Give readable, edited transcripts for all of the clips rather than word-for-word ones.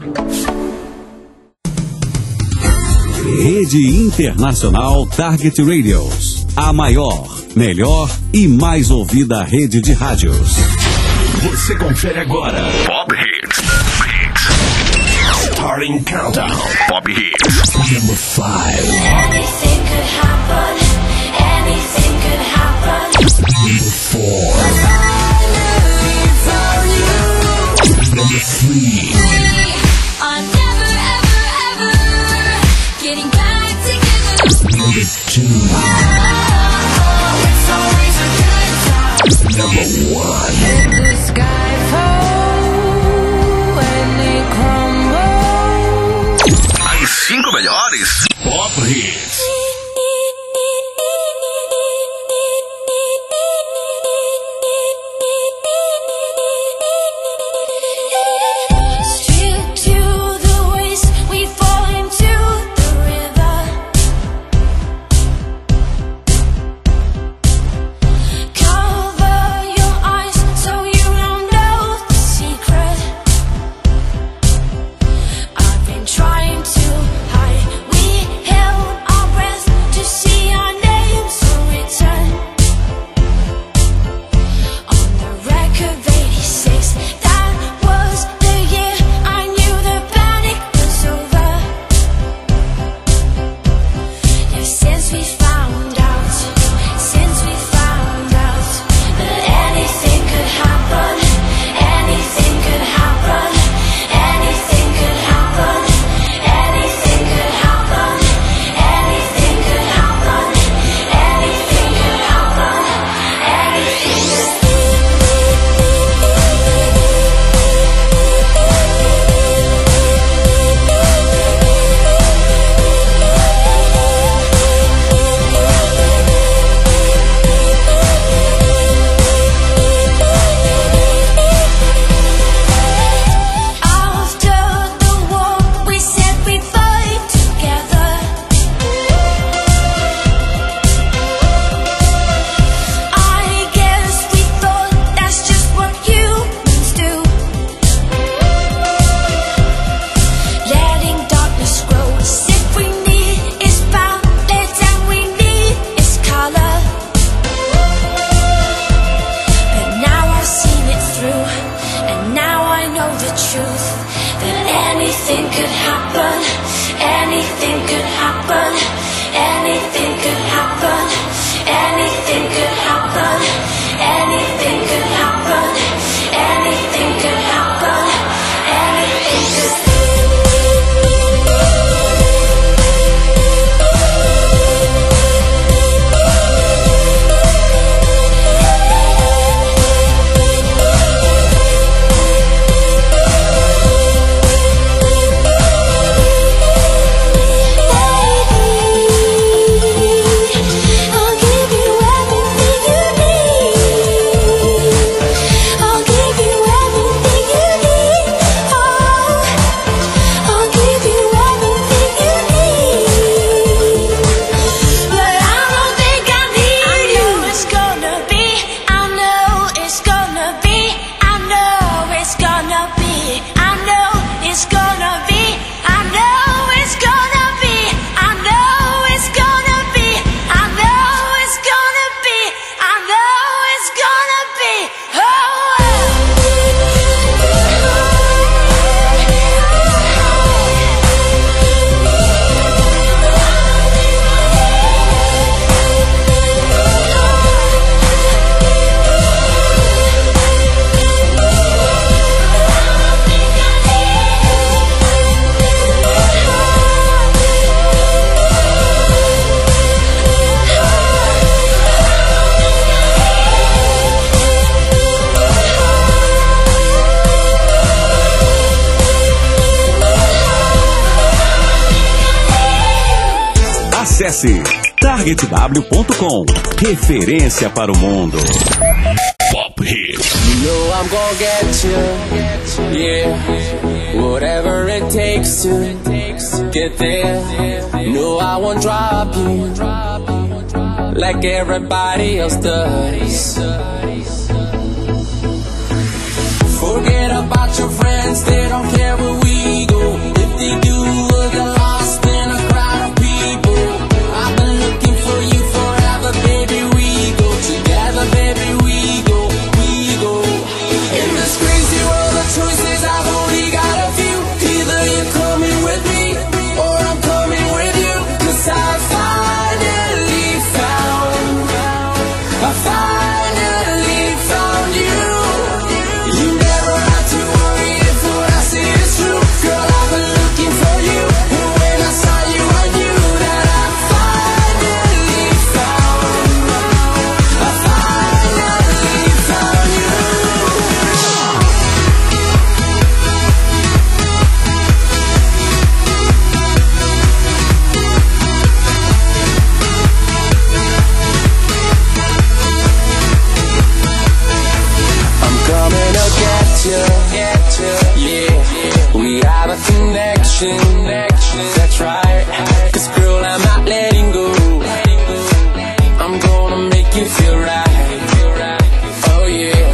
Rede Internacional Target Radios. A maior, melhor e mais ouvida rede de rádios. Você confere agora Pop Hits. Starting Countdown. Pop Hits. Number 5. Anything could happen. Anything could happen. Number 4. Number 3. I'm never, ever, ever getting back together. Number 2. It's always a good time. Number 1. Let the sky fall when it crumbles. As 5 melhores Pop Hits. Strip to the waist, we fall into the river. Cover your eyes so you don't know the secret. I've been trying to hide. We held our breath to see our names return. On the record of 86, that was the year I knew the panic was over. Yeah, since we found out that anything could happen, anything could happen, anything could happen, anything could happen, anything could happen, anything could happen, anything After the war, we said we'd fight together. I guess we thought that's just what humans do. Letting darkness grow. If we need is balance and we need is color. But now I've seen it through, and now I know the truth. That anything could happen, anything could happen, anything could happen, anything could happen, anything could happen, anything could happen, anything could I'll give you everything you need. I'll give you everything you need. Oh, I'll give you everything you need. But I don't think I need you. It's gonna be. I know it's gonna be. I know it's gonna be. I know it's gonna be. I know it's gonna be. I know it's gonna be. I know it's gonna be. I know it's gonna be. Acesse targetw.com. Referência para o mundo. Pop Hits. You know I'm gonna get you, yeah. Whatever it takes to get there. No, I won't drop you like everybody else does. Forget about your friends, they don't care where we go. a connection. That's right. 'Cause girl, I'm not letting go. I'm gonna make you feel right. Oh yeah.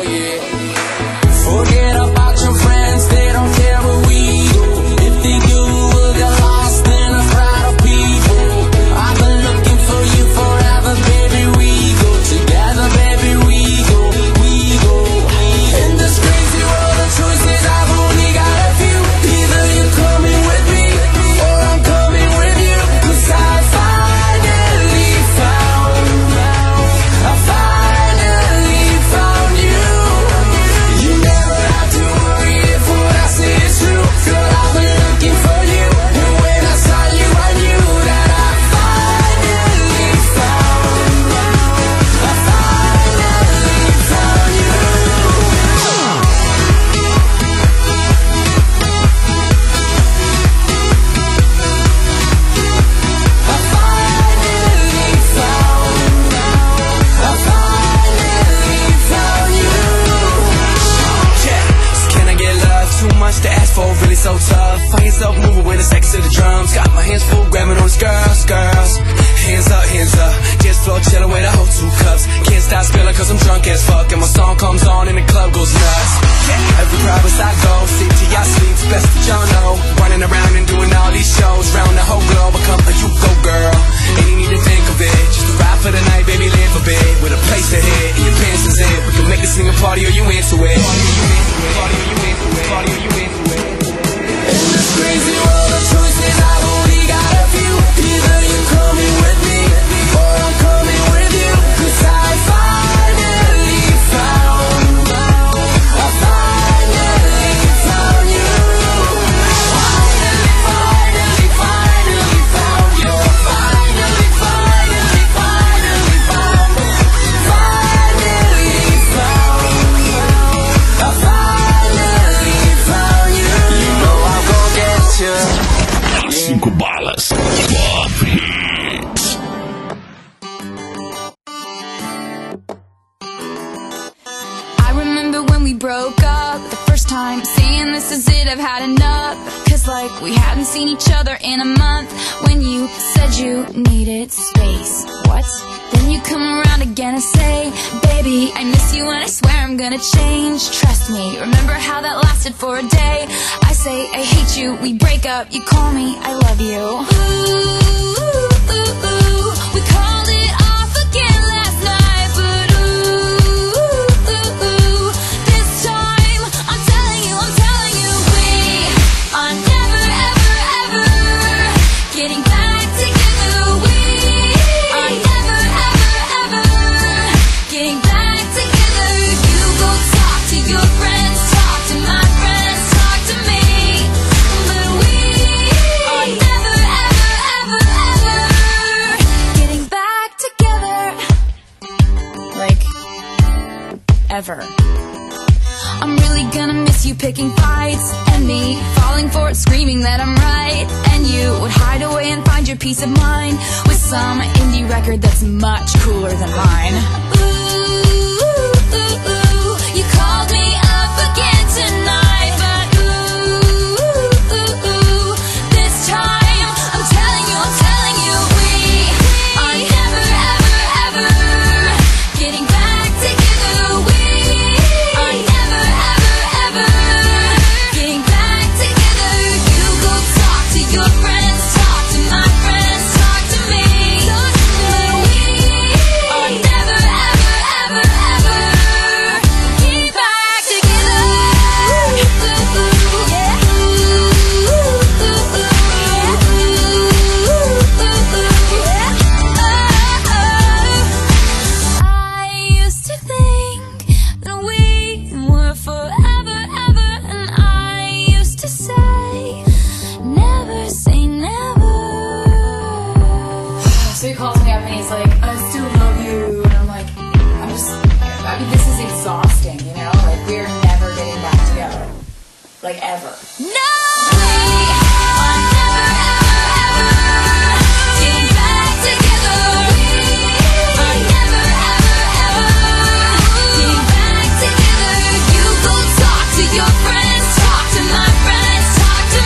Forget about your friends, they don't care where we go. If they do, we'll get lost in a crowd of people. I've been looking for you forever, baby. We go together, baby. We go. In this crazy world of choices, I've only got a few. Either you're coming with me, or I'm coming with you. 'Cause I finally found you. You never have to worry if what I say is true. Girl, I've been looking for you, and when I saw you, I knew that I finally found you. Too much to ask for, really so tough. Find yourself moving with the sex to the drums. Got my hands full, grabbing on these girls. Hands up, dance floor chilling with a whole 2 cups. Can't stop spilling 'cause I'm drunk as fuck, and my song comes on and the club goes nuts. Every province I go, sleep till y'all sleep, best that y'all know. Running around and doing all these shows, round the whole globe. I come, you go girl, ain't you need to think of it. Just a ride for the night, baby, live a bit. With a place to hit, and your pants is it. We can make a singing party or you into it. In this crazy world of choices, I've only got a few. Either you're coming with me, or I'm coming with you. 'Cause I finally found you. Cinco balas. Pop Hits. I remember when we broke up the first time, saying this is it, I've had enough. 'Cause like we hadn't seen each other in a month. When you said you needed space, what? Then you come around again and say, baby, I miss you and I swear I'm gonna change. Trust me, remember how that lasted for a day? I say I hate you, we break up, you call me I love you. Ooh, we called it off again last night, but this time I'm telling you, we are never ever getting back together. We are never ever getting back together. You go talk to your friends, talk to my friends, talk to me, but we are never ever getting back together. Like ever. I'm really gonna miss you picking fights, and me falling for it, screaming that I'm right. And you would hide away and find your peace of mind with some indie record that's much cooler than mine. Ooh, you called me up again tonight, but this time I'm telling you, we are never ever getting back together. We are never ever getting back together. You go talk to your friends, talk to my friends, talk to me, but we are never ever getting back together. I used to think that we were forever, and I used to say never say never. So he calls me up and he's like, I still love you, and I'm like, I mean, this is exhausting, you know? Like, we're never getting back together. Like, ever. No! We are never ever getting back together. We are never ever getting back together. You go talk to your friends, talk to my friends, talk to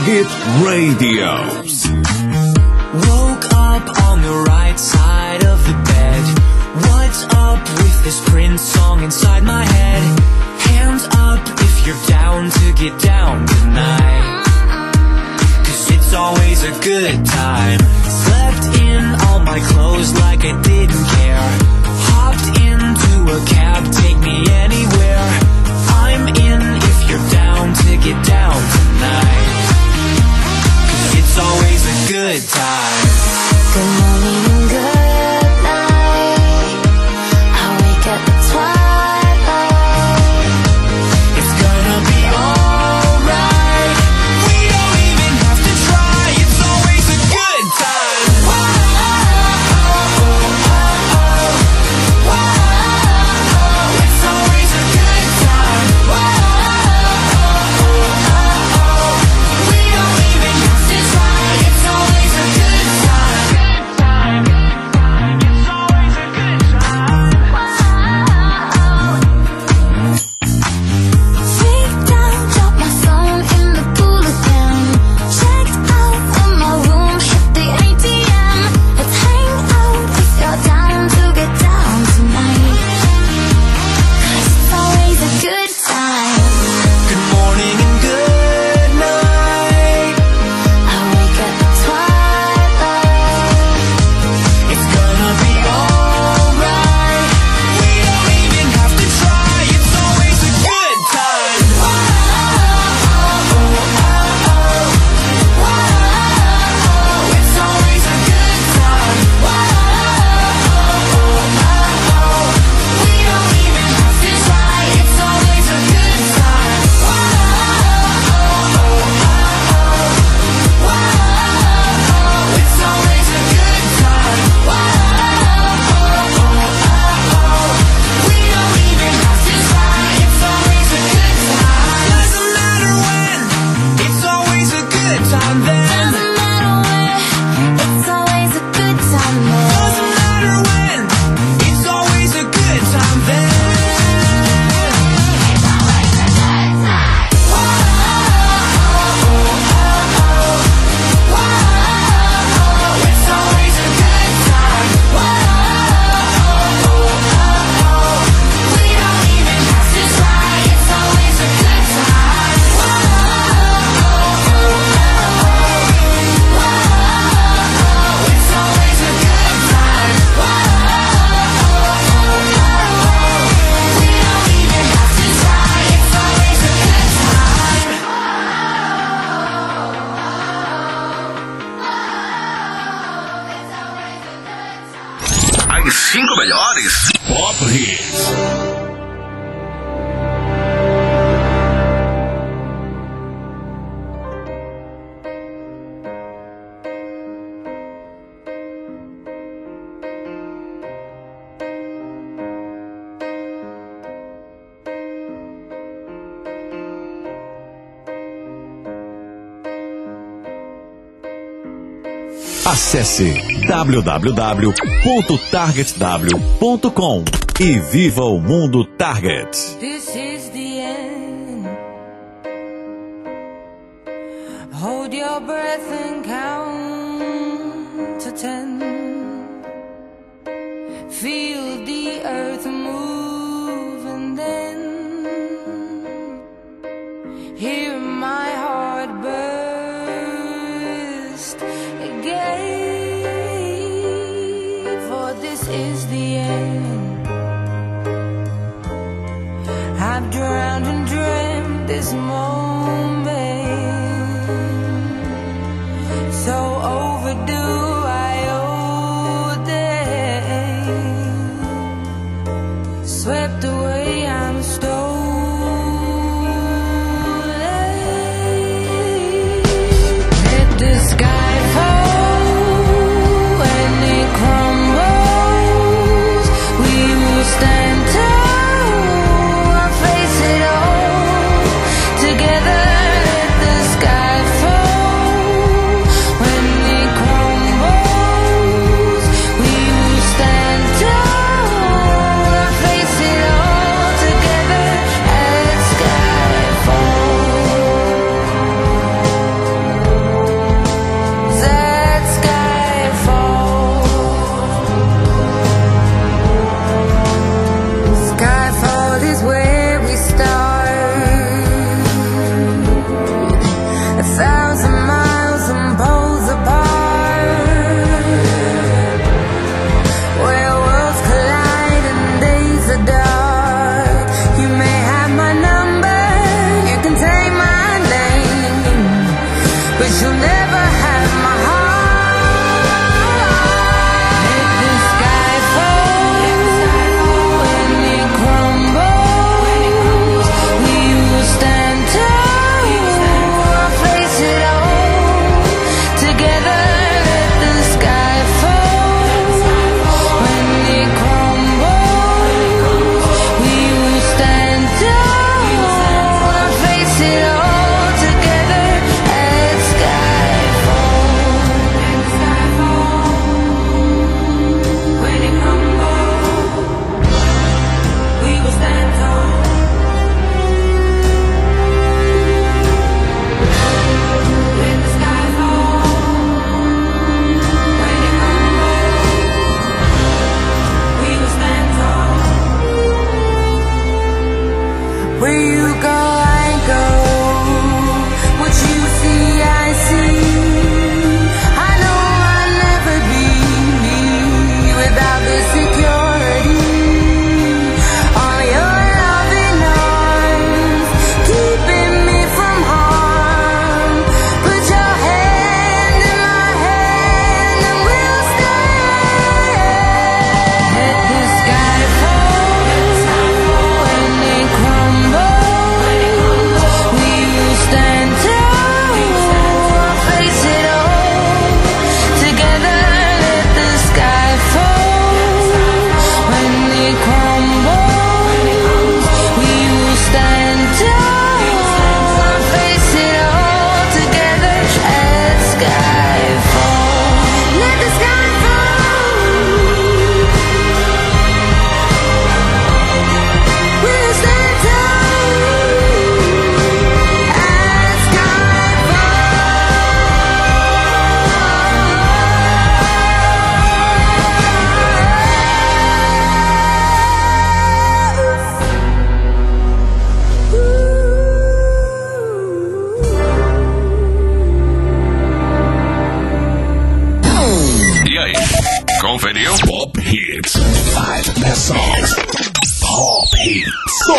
Hit Radios. Woke up on the right side of the bed. What's up with this Prince song inside my head? Hands up if you're down to get down tonight. 'Cause it's always a good time. Slept in all my clothes like I didn't care. Hopped into a cab, take me anywhere. I'm in if you're down to get down tonight. 'Cause it's always a good time. Good morning and good night. I wake at the twilight. It's gonna be alright. We don't even have to try. It's always a good time. It's always a good time. We don't even have to try. It's always a good time. It's always a good time. Freaked out, dropped my phone in the pool again. Checked out of my room, hit the ATM. Let's hang out if you're down to get down tonight. 'Cause it's always a good time. Good morning and good night. I wake at the twilight. It's gonna be alright. We don't even have to try. It's always a good time. It's always a good time. We don't even have to try. It's always a good time. It's always a good time. We don't even have to try. It's always a good time. Doesn't matter when. It's always a good time then. Doesn't matter when, it's always a good time then. Doesn't matter when. It's always a good time then. It's always a good time. We don't even have to try. It's always a good time. It's always a good time. We don't even have to try. It's always a good time. As 5 melhores Pop Hits. Acesse www.targetw.com e viva o mundo Target. This is the end. Hold your breath and count to 10. Feel the earth move and then hear my heart burst again. For this is the end. I've drowned and dreamt this moment, so overdue I owe them. Swept away, I'm stolen. Let the sky fall and it crumbles. We will stand tall. Face it all together.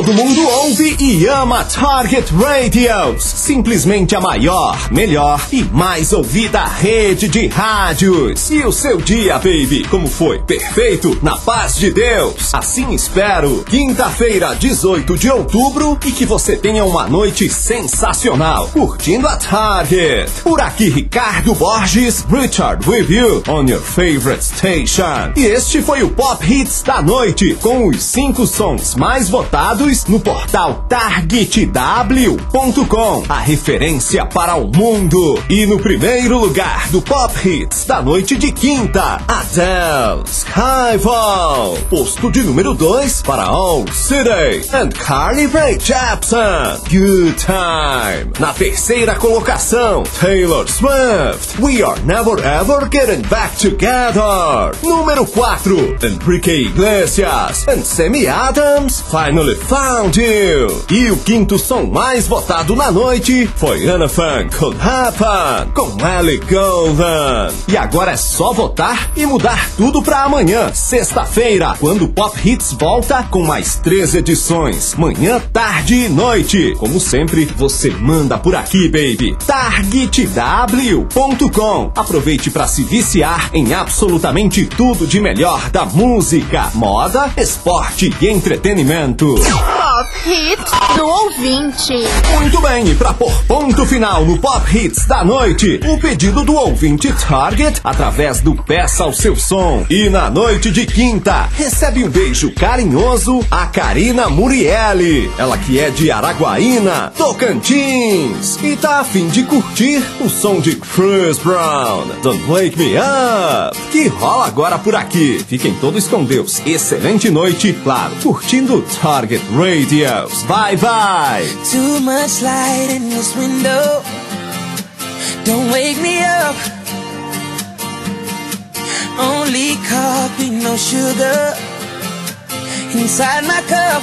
Todo mundo ouve e ama Target Radios. Simplesmente a maior, melhor e mais ouvida rede de rádios. E o seu dia, baby, como foi? Perfeito? Na paz de Deus. Assim espero. Quinta-feira, 18 de outubro, e que você tenha uma noite sensacional, curtindo a Target. Por aqui, Ricardo Borges, Richard with you on your favorite station. E este foi o Pop Hits da noite, com os 5 sons mais votados no portal targetw.com, a referência para o mundo. E no primeiro lugar do Pop Hits da noite de quinta, Adele, Skyfall. Posto de número 2 para All City and Carly Rae Jepsen, Good Time. Na terceira colocação, Taylor Swift, We Are Never Ever Getting Back Together. Número 4, Enrique Iglesias and Sammy Adams, Finally Found You. E o quinto som mais votado na noite foi Anna Funk Could Happen, com Ellie Goulding. E agora é só votar e mudar tudo pra amanhã, sexta-feira, quando o Pop Hits volta com mais 3 edições, manhã, tarde e noite. Como sempre, você manda por aqui, baby. targetw.com. Aproveite para se viciar em absolutamente tudo de melhor da música, moda, esporte e entretenimento. Pop Hits do ouvinte. Muito bem, e para pôr ponto final no Pop Hits da noite, o pedido do ouvinte Target através do Peça ao Seu Som. E na noite de quinta, recebe um beijo carinhoso a Karina Murielli, ela que é de Araguaína, Tocantins, e tá a fim de curtir o som de Chris Brown, Don't Wake Me Up, que rola agora por aqui. Fiquem todos com Deus, excelente noite, claro, curtindo Target Radios. Bye bye. Too much light in this window. Don't wake me up. Only coffee, no sugar inside my cup.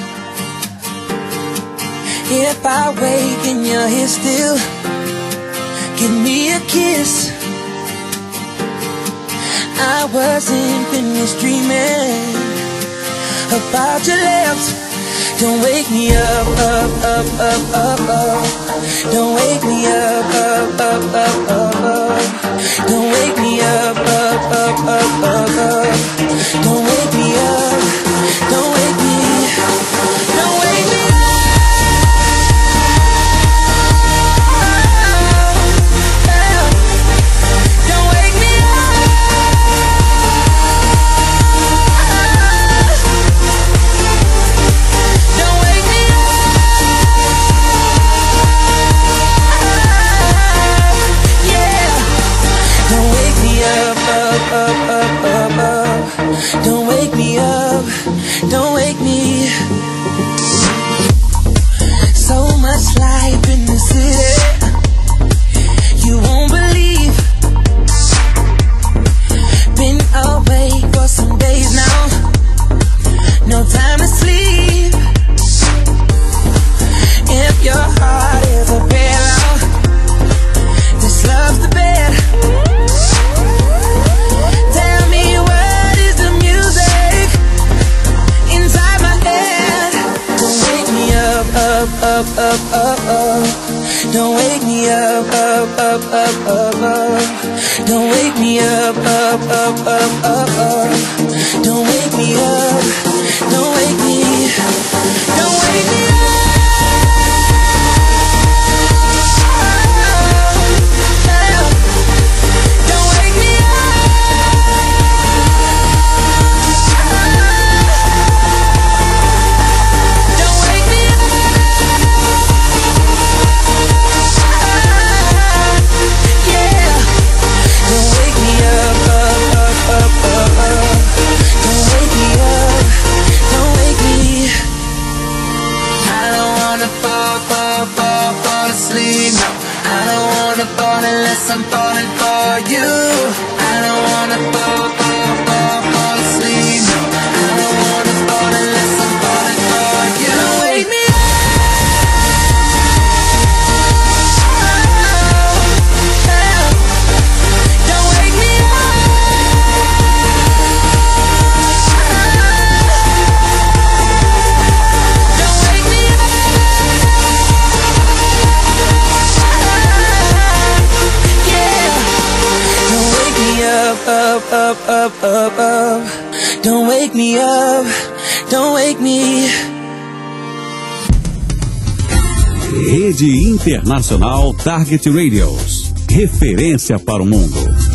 If I wake and you're here still, give me a kiss. I wasn't finished dreaming about your lips. Don't wake me up, up, up, up, up, up. Don't wake me up, up, up, up, up, up. Don't wake me up, up, up, up, up, up. Don't wake me up, don't wake me, don't wake me up. Don't wake me up. Don't wake me up. Yeah. Don't wake me up, up, up, up, up, up. Don't wake me up, don't wake me. So much life in the city, you won't believe. Been away for some days now, no time to sleep. If your heart is a pillow, this love's the bed. Tell me what is the music inside my head. Don't wake me up, up, up, up, up, up. Don't wake me up, up, up, up, up, up. Don't wake me up, up, up, up, up, up. Don't wake me up, don't wake me, don't wake me up. Don't wake me up. Don't wake me up. Yeah. Don't wake me up, up, up, up, up, up. Don't wake me up, don't wake me. I don't wanna fall asleep. No, I don't wanna fall unless I'm falling for you. I don't wanna fall asleep. No, I don't wanna fall unless I'm falling for you. Don't wake me up. Don't wake me up. Don't up, up, up, up, up. Don't wake me up, don't wake me. Rede Internacional Target Radios. Referência para o mundo.